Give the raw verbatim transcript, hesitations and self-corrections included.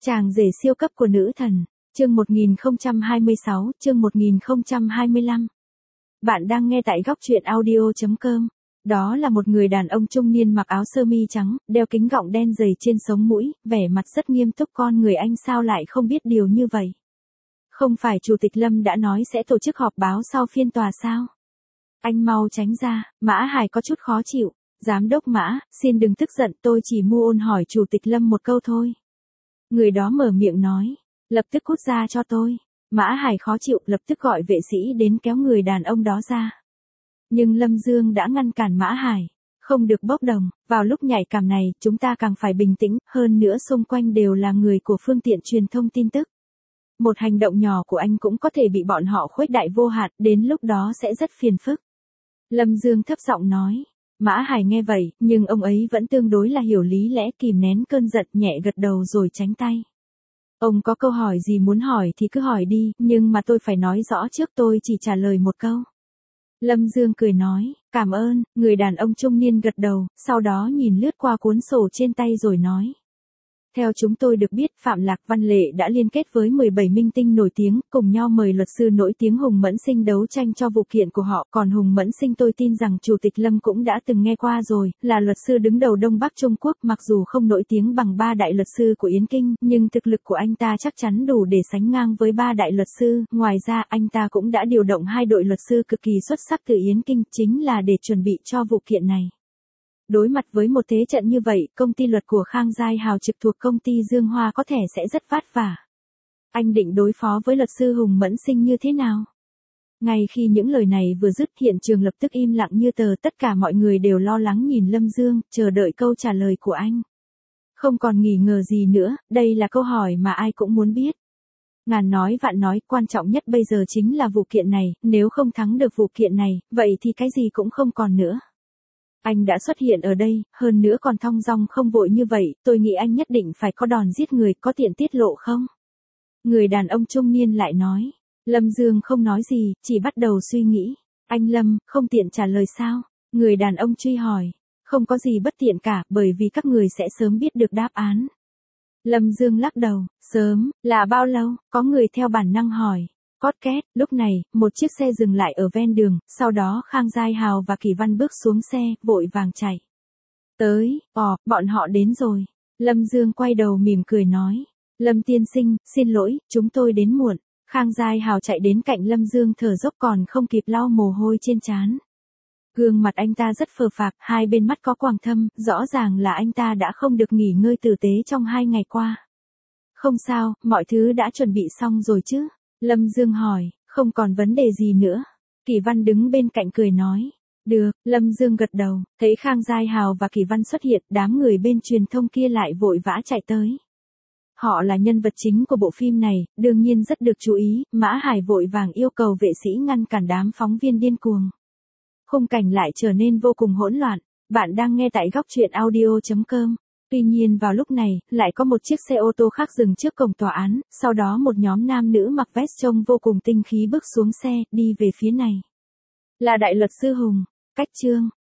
Chàng rể siêu cấp của nữ thần, chương một nghìn không trăm hai mươi sáu, chương một nghìn không trăm hai mươi lăm. Bạn đang nghe tại góc truyện audio chấm com. Đó là một người đàn ông trung niên mặc áo sơ mi trắng, đeo kính gọng đen dày trên sống mũi, vẻ mặt rất nghiêm túc. Con người anh sao lại không biết điều như vậy? Không phải Chủ tịch Lâm đã nói sẽ tổ chức họp báo sau phiên tòa sao? Anh mau tránh ra, Mã Hải có chút khó chịu. Giám đốc Mã, xin đừng tức giận, tôi chỉ mua ôn hỏi Chủ tịch Lâm một câu thôi. Người đó mở miệng nói, lập tức cút ra cho tôi. Mã Hải khó chịu, lập tức gọi vệ sĩ đến kéo người đàn ông đó ra. Nhưng Lâm Dương đã ngăn cản Mã Hải, không được bốc đồng. Vào lúc nhạy cảm này, chúng ta càng phải bình tĩnh, hơn nữa xung quanh đều là người của phương tiện truyền thông tin tức. Một hành động nhỏ của anh cũng có thể bị bọn họ khuếch đại vô hạn, đến lúc đó sẽ rất phiền phức. Lâm Dương thấp giọng nói. Mã Hải nghe vậy, nhưng ông ấy vẫn tương đối là hiểu lý lẽ, kìm nén cơn giận, nhẹ gật đầu rồi tránh tay. Ông có câu hỏi gì muốn hỏi thì cứ hỏi đi, nhưng mà tôi phải nói rõ trước, tôi chỉ trả lời một câu. Lâm Dương cười nói, cảm ơn. Người đàn ông trung niên gật đầu, sau đó nhìn lướt qua cuốn sổ trên tay rồi nói. Theo chúng tôi được biết, Phạm Lạc Văn Lệ đã liên kết với mười bảy minh tinh nổi tiếng, cùng nhau mời luật sư nổi tiếng Hùng Mẫn Sinh đấu tranh cho vụ kiện của họ. Còn Hùng Mẫn Sinh tôi tin rằng Chủ tịch Lâm cũng đã từng nghe qua rồi, là luật sư đứng đầu Đông Bắc Trung Quốc, mặc dù không nổi tiếng bằng ba đại luật sư của Yến Kinh, nhưng thực lực của anh ta chắc chắn đủ để sánh ngang với ba đại luật sư. Ngoài ra, anh ta cũng đã điều động hai đội luật sư cực kỳ xuất sắc từ Yến Kinh, chính là để chuẩn bị cho vụ kiện này. Đối mặt với một thế trận như vậy, công ty luật của Khang Giai Hào trực thuộc công ty Dương Hoa có thể sẽ rất vất vả. Anh định đối phó với luật sư Hùng Mẫn Sinh như thế nào? Ngay khi những lời này vừa dứt, hiện trường lập tức im lặng như tờ, tất cả mọi người đều lo lắng nhìn Lâm Dương, chờ đợi câu trả lời của anh. Không còn nghi ngờ gì nữa, đây là câu hỏi mà ai cũng muốn biết. Ngàn nói vạn nói, quan trọng nhất bây giờ chính là vụ kiện này, nếu không thắng được vụ kiện này, vậy thì cái gì cũng không còn nữa. Anh đã xuất hiện ở đây, hơn nữa còn thong dong không vội như vậy, tôi nghĩ anh nhất định phải có đòn giết người, có tiện tiết lộ không? Người đàn ông trung niên lại nói. Lâm Dương không nói gì, chỉ bắt đầu suy nghĩ. Anh Lâm, không tiện trả lời sao? Người đàn ông truy hỏi. Không có gì bất tiện cả, bởi vì các người sẽ sớm biết được đáp án. Lâm Dương lắc đầu. Sớm, là bao lâu? Có người theo bản năng hỏi. Cót két, lúc này, một chiếc xe dừng lại ở ven đường, sau đó Khang Giai Hào và Kỳ Văn bước xuống xe, vội vàng chạy. Tới, ồ, bọn họ đến rồi. Lâm Dương quay đầu mỉm cười nói. Lâm tiên sinh, xin lỗi, chúng tôi đến muộn. Khang Giai Hào chạy đến cạnh Lâm Dương thở dốc còn không kịp lau mồ hôi trên trán. Gương mặt anh ta rất phờ phạc, hai bên mắt có quầng thâm, rõ ràng là anh ta đã không được nghỉ ngơi tử tế trong hai ngày qua. Không sao, mọi thứ đã chuẩn bị xong rồi chứ? Lâm Dương hỏi, không còn vấn đề gì nữa. Kỳ Văn đứng bên cạnh cười nói. Được, Lâm Dương gật đầu, thấy Khang Giai Hào và Kỳ Văn xuất hiện, đám người bên truyền thông kia lại vội vã chạy tới. Họ là nhân vật chính của bộ phim này, đương nhiên rất được chú ý. Mã Hải vội vàng yêu cầu vệ sĩ ngăn cản đám phóng viên điên cuồng. Khung cảnh lại trở nên vô cùng hỗn loạn. Bạn đang nghe tại góc truyện audio chấm com. Tuy nhiên vào lúc này, lại có một chiếc xe ô tô khác dừng trước cổng tòa án, sau đó một nhóm nam nữ mặc vest trông vô cùng tinh khí bước xuống xe, đi về phía này. Là đại luật sư Hùng. Cách chương,